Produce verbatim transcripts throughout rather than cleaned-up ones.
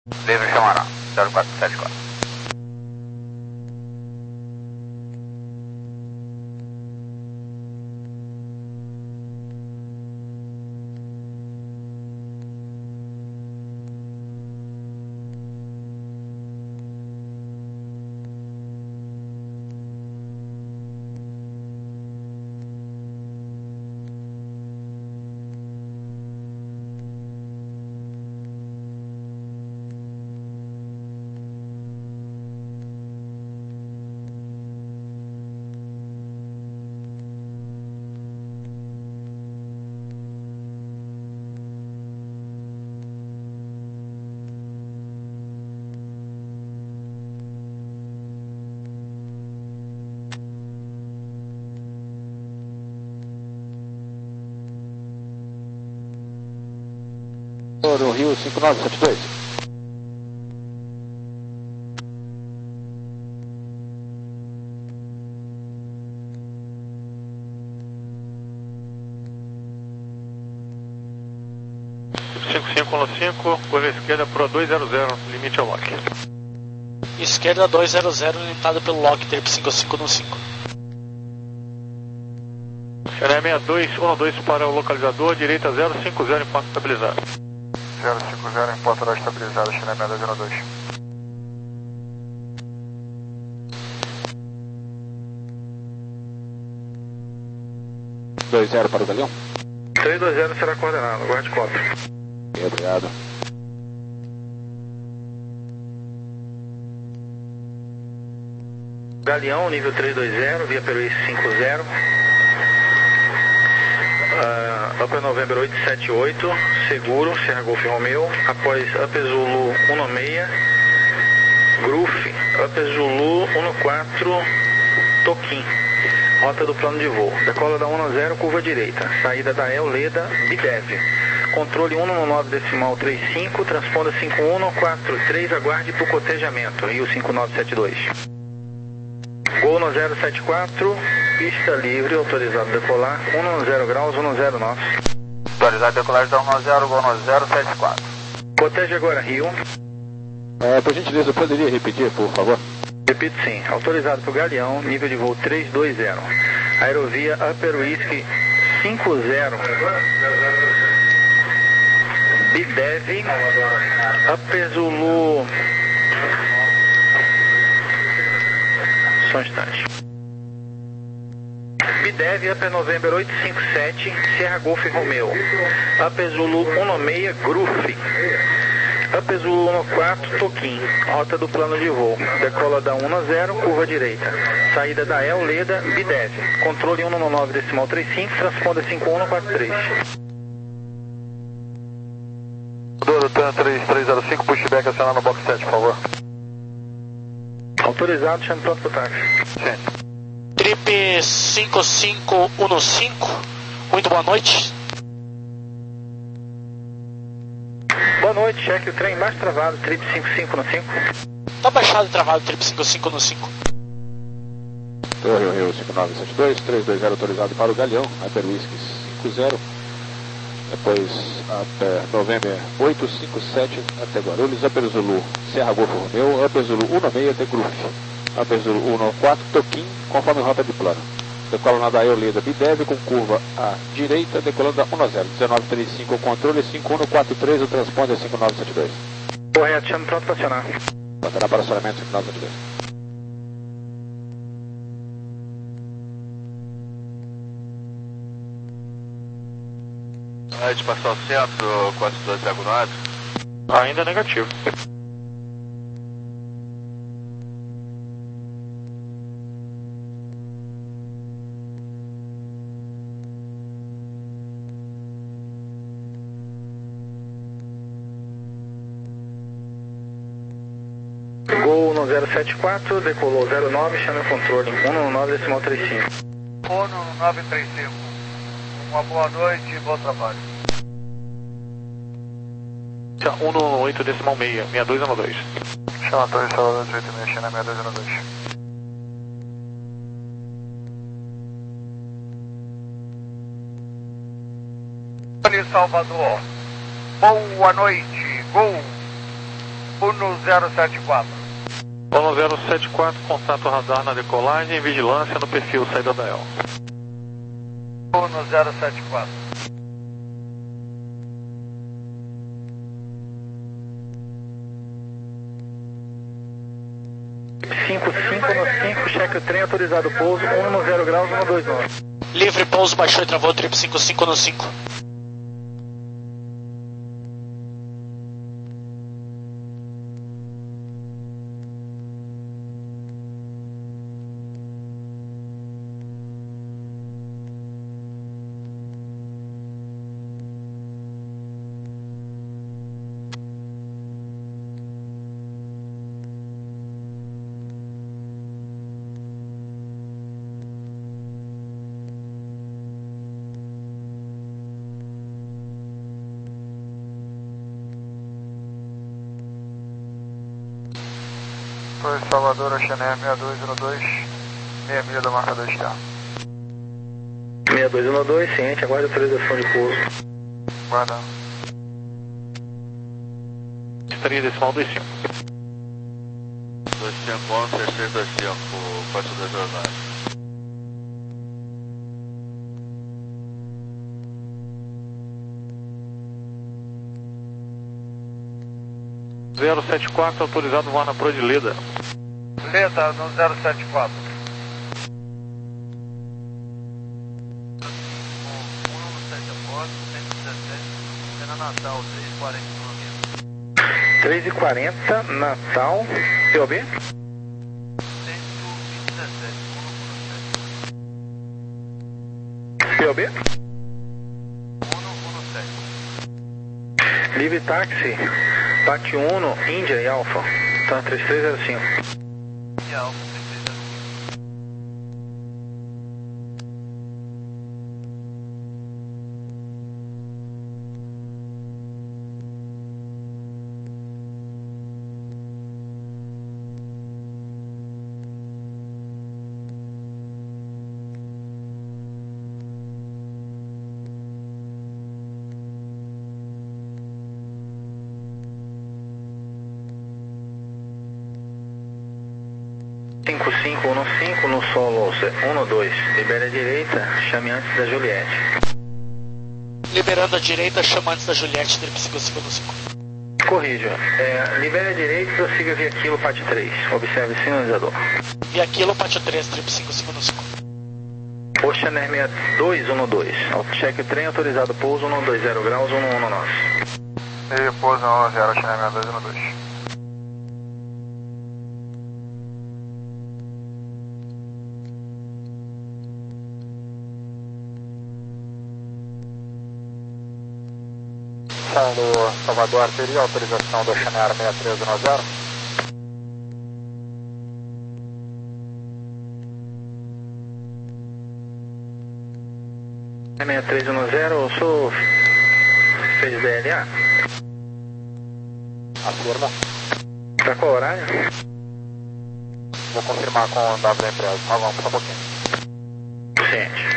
Livre chamará, zero quatro sete quatro. No Rio cinco nove sete dois. cinco cinco um cinco, curva esquerda Pro dois zero zero, limite ao lock. Esquerda dois zero zero, limitado pelo lock, trip cinco cinco um cinco. Xené seis dois um dois para o localizador, direita zero cinco zero em ponto estabilizado. zero cinco zero em ponto estabilizado, Xené seis dois um dois. dois zero para o Galeão. três dois zero será coordenado, guarde quatro. Obrigado. Galeão, nível três dois zero, via Peruíce cinco zero. Uh, Upper November oito sete oito, seguro, Serra Golf Romeo. Após Upper Zulu um seis, Groof, Upper Zulu um quatro, Toquim. Rota do plano de voo. Decola da um zero, curva direita. Saída da El Leda, Bidev. Controle um nove decimal trinta e cinco, transponda cinco um quatro três, aguarde para o cotejamento. Rio cinco nove sete dois. Gol no zero sete quatro, pista livre, autorizado decolar, um zero graus, um zero nove. Autorizado decolagem da um zero, gol no zero sete quatro. Coteja agora, Rio. É, por gentileza, poderia repetir, por favor? Repito sim, autorizado para o Galeão, nível de voo três dois zero. Aerovia Upper Whisky cinco zero. Bidev, Upper Zulu... Só um instante. Bidev, Upper November oito cinco sete, Serra Golf Romeo. Upper Zulu um seis, Groof. Upper Zulu um quatro, Toquim. Rota do plano de voo. Decola da um zero, curva direita. Saída da El Leda, Bidev. Controle um nove decimal trinta e cinco, transponda cinco um quatro três. Douro, três três zero cinco, pushback, acionar no box sete, por favor. Autorizado, chame pronto pro táxi. Sim. Trip cinco cinco um cinco, muito boa noite. Boa noite, cheque o trem mais travado, Trip cinco cinco um cinco. Tá baixado e travado, Trip cinco cinco um cinco. Torre Rio cinco nove sete dois, três dois zero autorizado para o Galeão, Upper Whisky cinco zero. Depois até November oito cinco sete até Guarulhos, Upper Zulu, Serra Golfo Romeo, Upper Zulu um seis até Groof, Upper Zulu um quatro, Toquim, conforme rota de plano. Decola na da El Leda, Bidev com curva à direita, decolando da um zero, dezenove trinta e cinco, o controle cinco um quatro três, o transponder cinco nove sete dois. Correto, chame pronto para acionar. Baterá para acionamento cinco nove sete dois. De passar ao centro, quatro dois diagonais. Ainda negativo. Gol no zero sete quatro, decolou zero nove, chame o controle, um nove decimal trinta e cinco. um nove três cinco. Uma boa noite e bom trabalho. um no oito decimal seis, seis dois um dois. Chama a torre Salvador dezoito e seis, China seis dois um dois. Salvador, boa noite, gol. um zero sete quatro. um zero sete quatro, contato radar na decolagem, vigilância no perfil saída da El. um zero sete quatro. cinco cinco no cinco, cheque o trem, autorizado pouso, um no zero graus, um dois nove. Livre, pouso, baixou e travou, trip cinco cinco no cinco. Foi Salvador, Oceaner sessenta e dois um dois, meia milha do marcador externo. sessenta e dois um dois, ciente, aguarde a autorização de pouso. Guardando. Estaria decimal dois cinco. dois cinco um, seis três dois cinco, quatro dois dois nove. zero sete quatro, autorizado voar na Pro de Leda. Leda no zero sete quatro. Natal, três e quarenta. três e quarenta, Natal, P O B? P O B? Livre táxi, Pati Uno, Índia e Alfa, tá três três zero cinco. E Alfa. cinco cinco um cinco no solo um dois, libere a direita, chame antes da Juliette. Liberando a direita, chama antes da Juliette, trip cinco cinco no cinco. Corrija, é, libere a direita e prossiga via quilo, Pati três, observe sinalizador. Via quilo, Pati três, trip cinco cinco no cinco. Oceaner sessenta e dois um dois, cheque o trem, autorizado pouso, um dois zero graus, um um nove. E pouso um zero, Oceaner sessenta e dois um dois. Do Salvador, teria autorização do Oceaner sessenta e três um zero? sessenta e três um zero, eu sou... fez D L A? Afirma. Pra qual horário? Vou confirmar com o W da empresa. Ah, vamos, só um pouquinho. Ciente.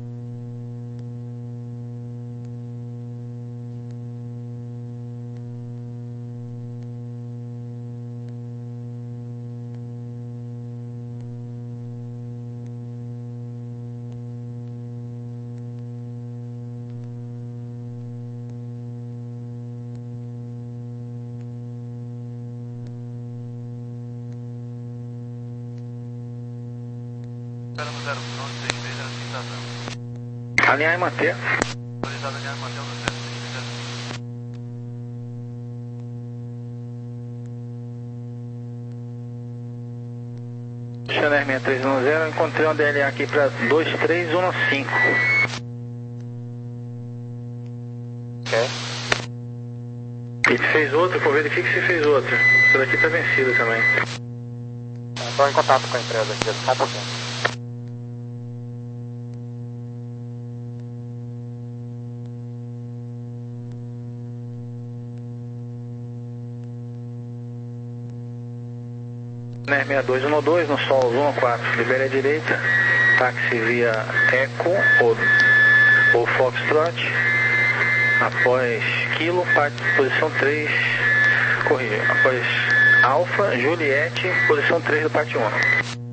Alinhar e manter. Autorizado alinhar e manter no zero seis zero. Oceaner sessenta e três um zero, encontrei um D L A aqui para dois três um cinco. Ok. E fez outro, pô, verifique se fez outro. Esse daqui tá vencido também. Estou em contato com a empresa aqui, só um pouquinho. sessenta e dois um dois no Sol um quatro, libere a direita, táxi via Eco ou, ou Foxtrot, após quilo, parte posição três, corrija. Após Alfa, Juliette, posição três do Pátio um.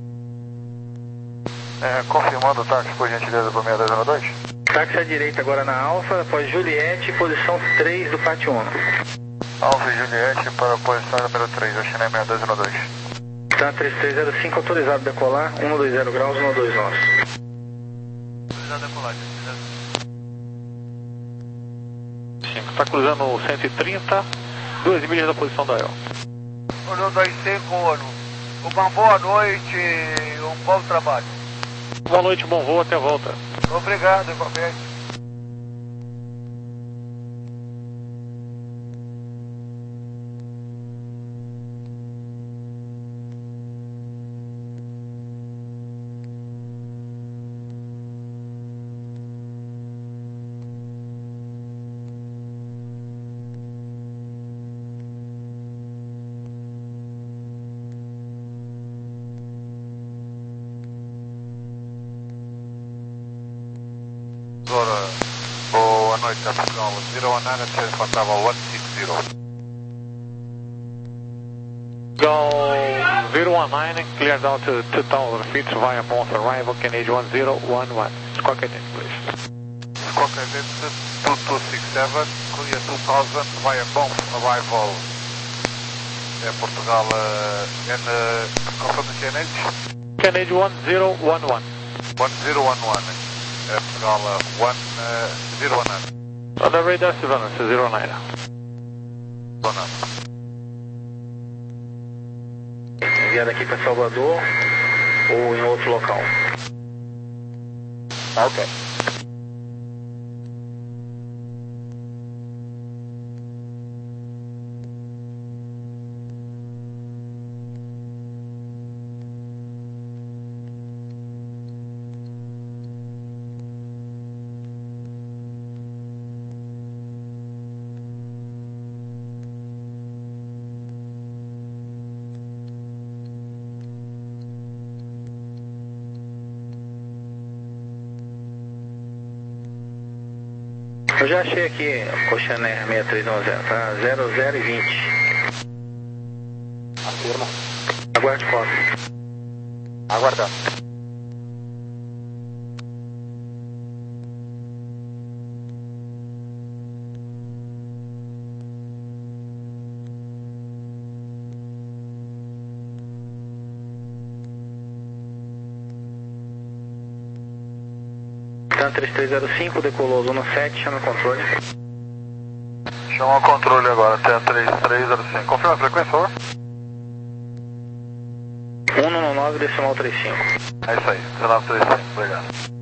É, confirmando o táxi, por gentileza, para seis dois zero dois. Táxi à direita agora na Alfa, após Juliette, posição três do Pátio um. Alfa e Juliette para a posição número três, a China seis dois zero dois. Tá, três três zero cinco, autorizado a decolar, cento e vinte graus, cento e vinte nós. Autorizado a decolar, Está cruzando cento e trinta, duas milhas da posição da E L. um dois cinco, uma boa noite e um bom trabalho. Boa noite, bom voo, até a volta. Obrigado, igualmente. Boa noite, Capitão. zero one nine, change for travel one six zero. Go zero one nine, clear down to two thousand feet via Ponce arrival, Canadian one zero one one. Squawk identity, please. Squawk identity two two six seven, clear two thousand via Ponce arrival. É Portugal, uh, and uh, confirm the K N H? Canadian one zero one one. one zero one one. É Portugal, uh, one zero one nine. On the radar, Savannah, zero nine. Enviado aqui para Salvador ou em outro local? Ok. Eu já achei aqui o Cochaner seis três um zero, tá? zero zero e vinte. Afirma. Aguarde foto. Aguardando. Tá, três três zero cinco, decolou zona sete, chama o controle. Chama o controle agora, até três três zero cinco. Confirma a frequência, por favor. cento e nove decimal trinta e cinco. É isso aí, dezenove trinta e cinco, obrigado.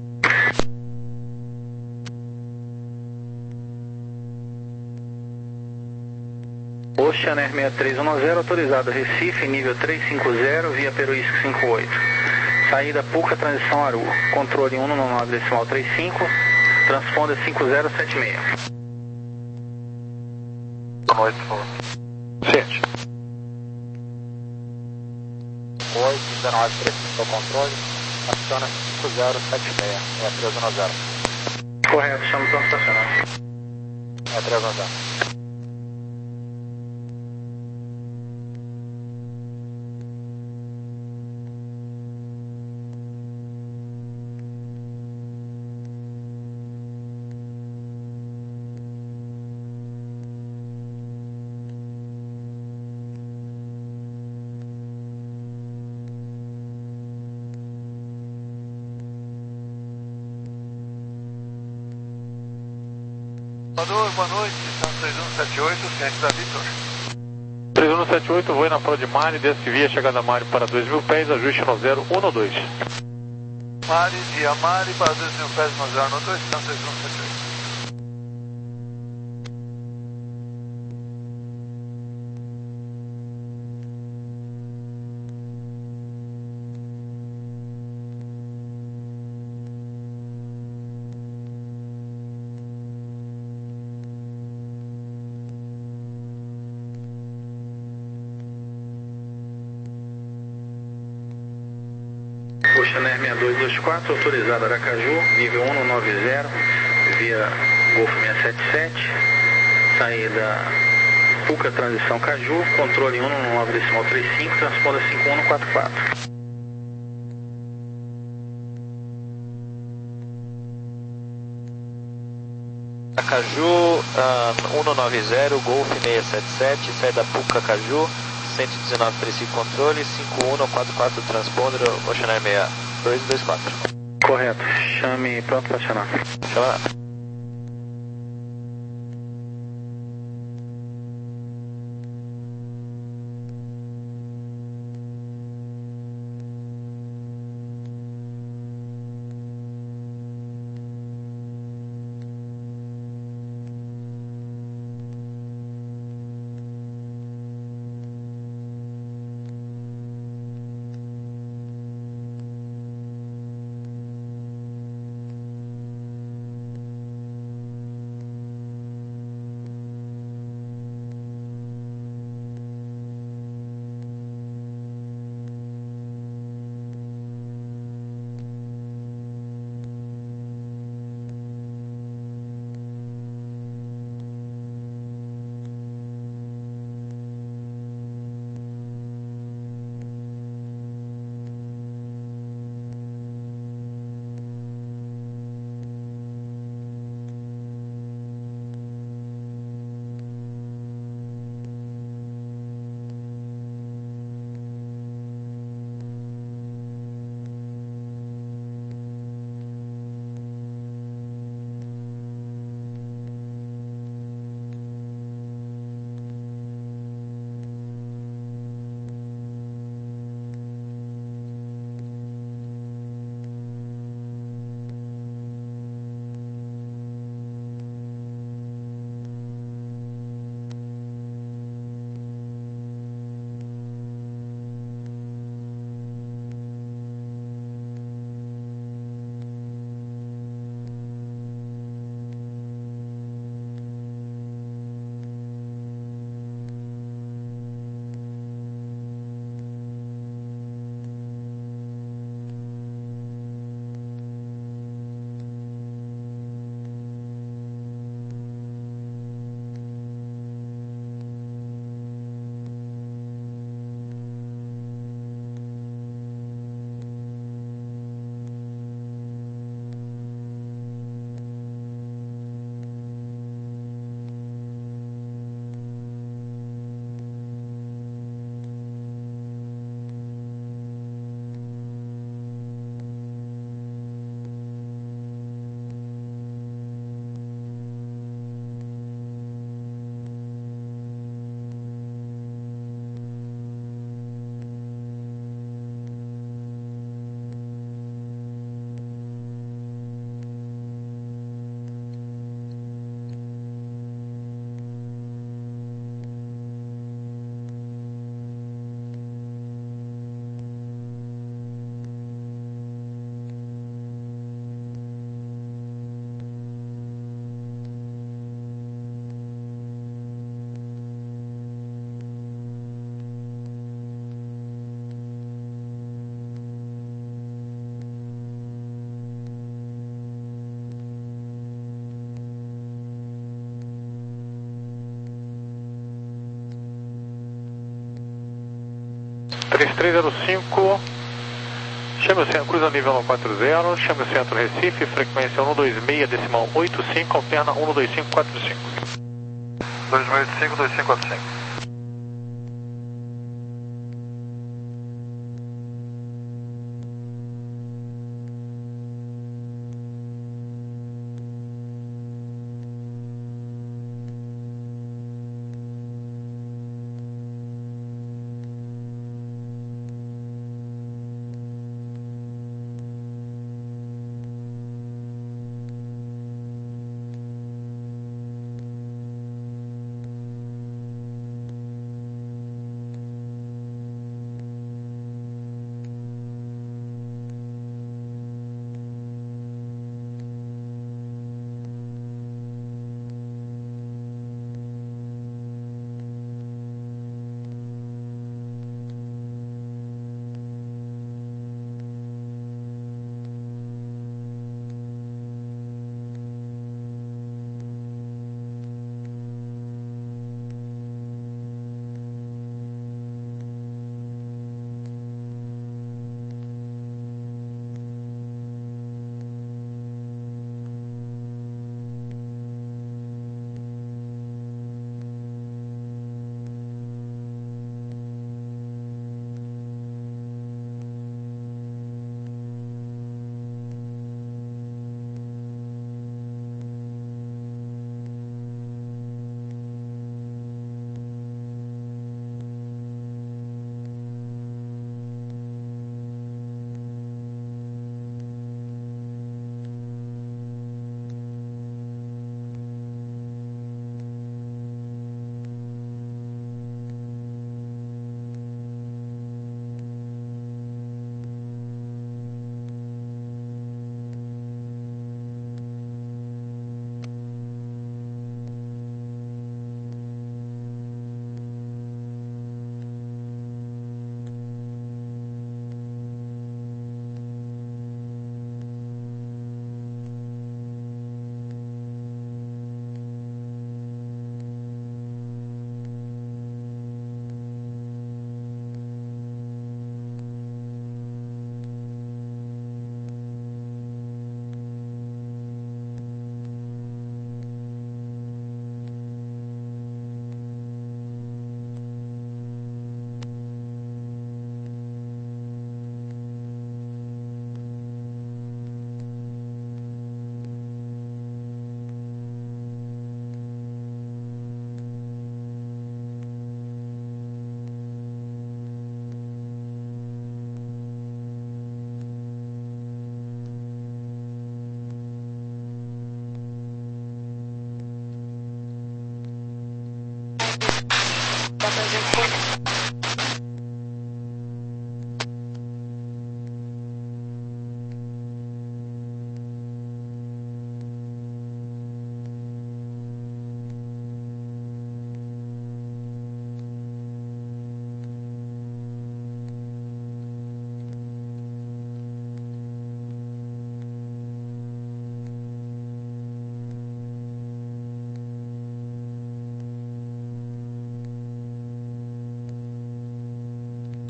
Oceaner seis três um zero, autorizado Recife, nível trezentos e cinquenta, via Peruísco cinquenta e oito. Saída Puca, transição Aru. Controle cento e nove decimal trinta e cinco, transponder cinco zero sete seis. Boa noite, por favor. Sete. oito dezenove trinta e cinco, controle. Aciona cinco zero sete seis. É três um zero. Correto, chama o plano estacionado. É três um zero. Boa noite, são três um sete oito, ciente da Vitor. três um sete oito, voo na Pro de Mari, desce via chegada Mari para dois mil pés, ajuste no zero um dois. Mari, via Mari, para dois mil pés no zero um dois, são três um sete oito. Oceaner seis dois dois quatro, autorizado Aracaju, nível cento e noventa, via Golfo seiscentos e setenta e sete, saída Puca Transição Caju, controle um nove decimal trinta e cinco, transponder cinco um quatro quatro. Caju, uh, um nove zero, Golf seiscentos e setenta e sete, saída Puca Caju, cento e dezenove Preciso Controle, cinco um quatro quatro, transponder, Oceanar seis dois dois quatro. Correto, chame pronto para acionar. Chama. três três zero cinco, chame o centro, cruza nível um quatro zero, chame o centro Recife, frequência um dois seis decimal oito cinco, alterna um dois cinco quatro cinco. dois oito cinco, dois cinco quatro cinco.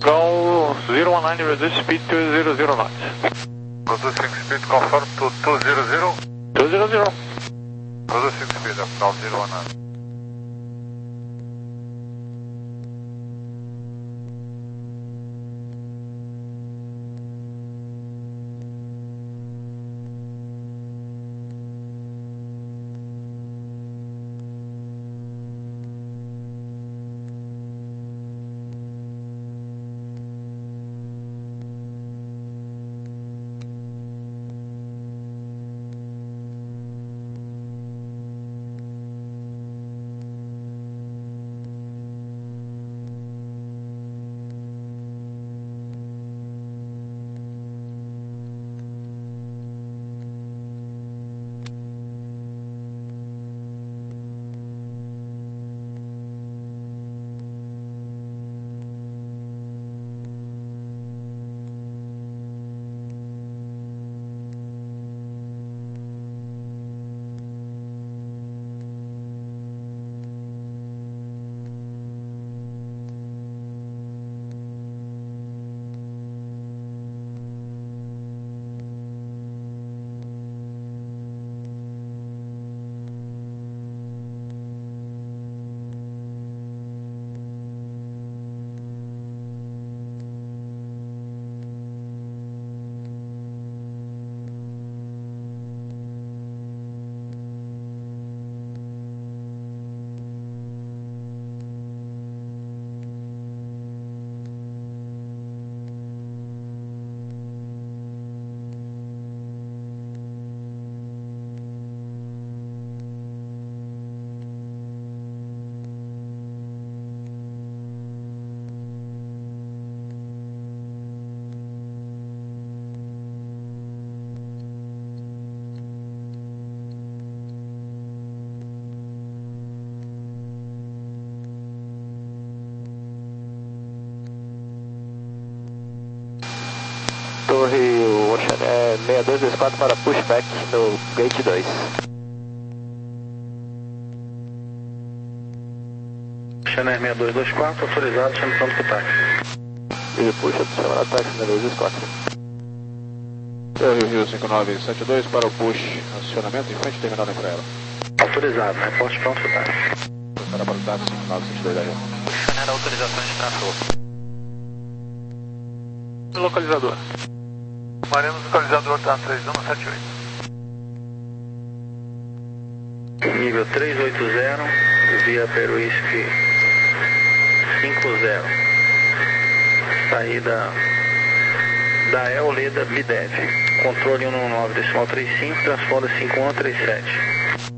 Go zero one nine, reduce speed to zero zero knots. Reducing speed confirm to two hundred. two zero zero. Reducing speed up now zero one nine. Torre Ocean é seis dois dois quatro para pushback no gate dois. Ocean Air seis dois dois quatro, autorizado, chama pronto para o táxi. E puxa, chama o táxi seis dois dois quatro. Torre Rio cinco nove sete dois para o push, acionamento em frente terminal da infraero. Autorizado, reporte pronto para o táxi. Para para o táxi cinco nove sete dois da Rio. Ocean Air, autorização de tráfego. Localizador. Maremos localizador tá três um sete oito. Nível três oito zero, via Peruísque cinco zero. Saída da Eoleda Bidev. Controle um nove decimal trinta e cinco, transponder cinco um três sete.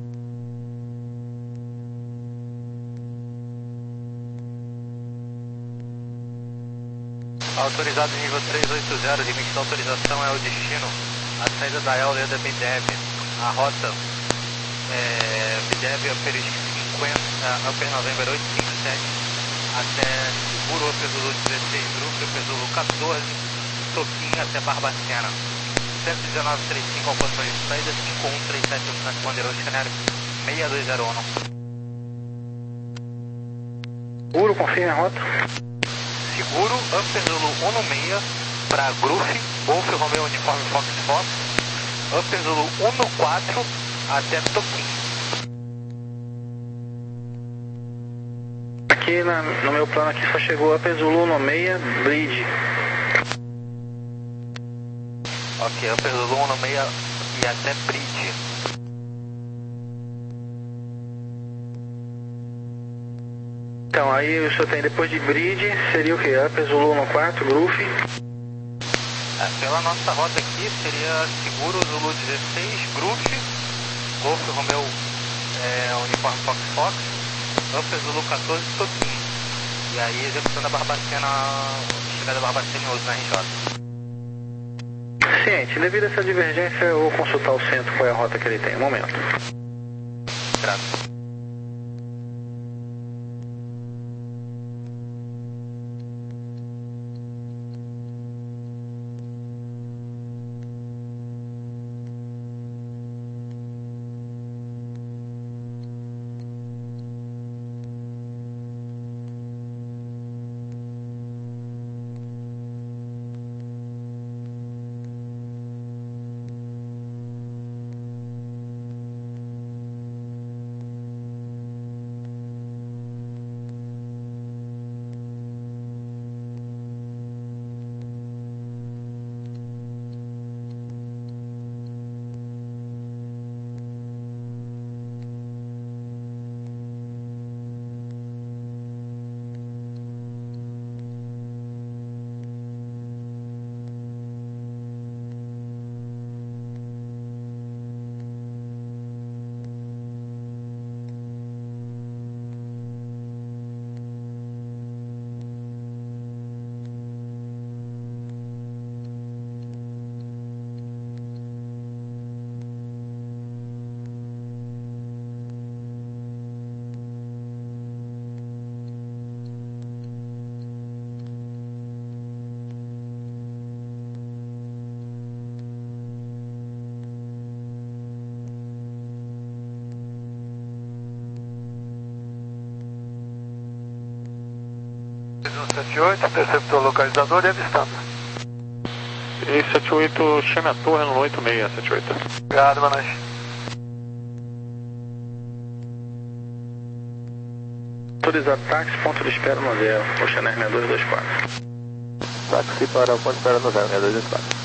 Autorizado nível três oito zero, limite da autorização é o destino. A saída da Eoleda Bidev, a rota é Bidev Aperisque cinquenta, Upper November oito cinco sete, até Seguro Upper Zulu dezesseis, Grupo Upper Zulu quatorze, Toquinho até Barbacena. cento e dezenove trinta e cinco ao controle de saída, cinco um três sete, um transponder oceanário seis dois zero um. Seguro, confirme a rota. Seguro, Upper Zulu um seis para Gruff, Golf Romeo Uniforme Fox Fox, Upper Zulu um quatro até Toquinho. Aqui na, no meu plano aqui só chegou Upper Zulu um seis, Bridge. Ok, Upper Zulu um seis e até Bridge. Então, aí o senhor tem depois de Bridge, seria o que? Upper Zulu um quatro, Groove. É, pela nossa rota aqui seria Seguro Zulu dezesseis, Groove, Golf Romeo é, Uniforme Fox Fox, Upper Zulu quatorze, Toquinho. E aí executando a Barbacena, chegada da Barbacena em uso na R J. Ciente, devido a essa divergência eu vou consultar o centro qual é a rota que ele tem. Um momento. Graças. sete oito, interceptou o localizador e avistando. E sete oito, chame a torre no oito seis, sete oito. Obrigado, boa noite. Autorizado táxi, ponto de espera no zero, Oceaner seis dois dois quatro. Táxi para o ponto de espera no zero, seis dois dois quatro.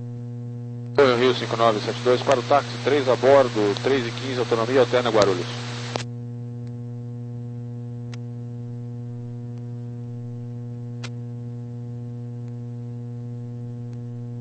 Rio cinco nove sete dois para o táxi, três a bordo, três e quinze, autonomia alterna Guarulhos.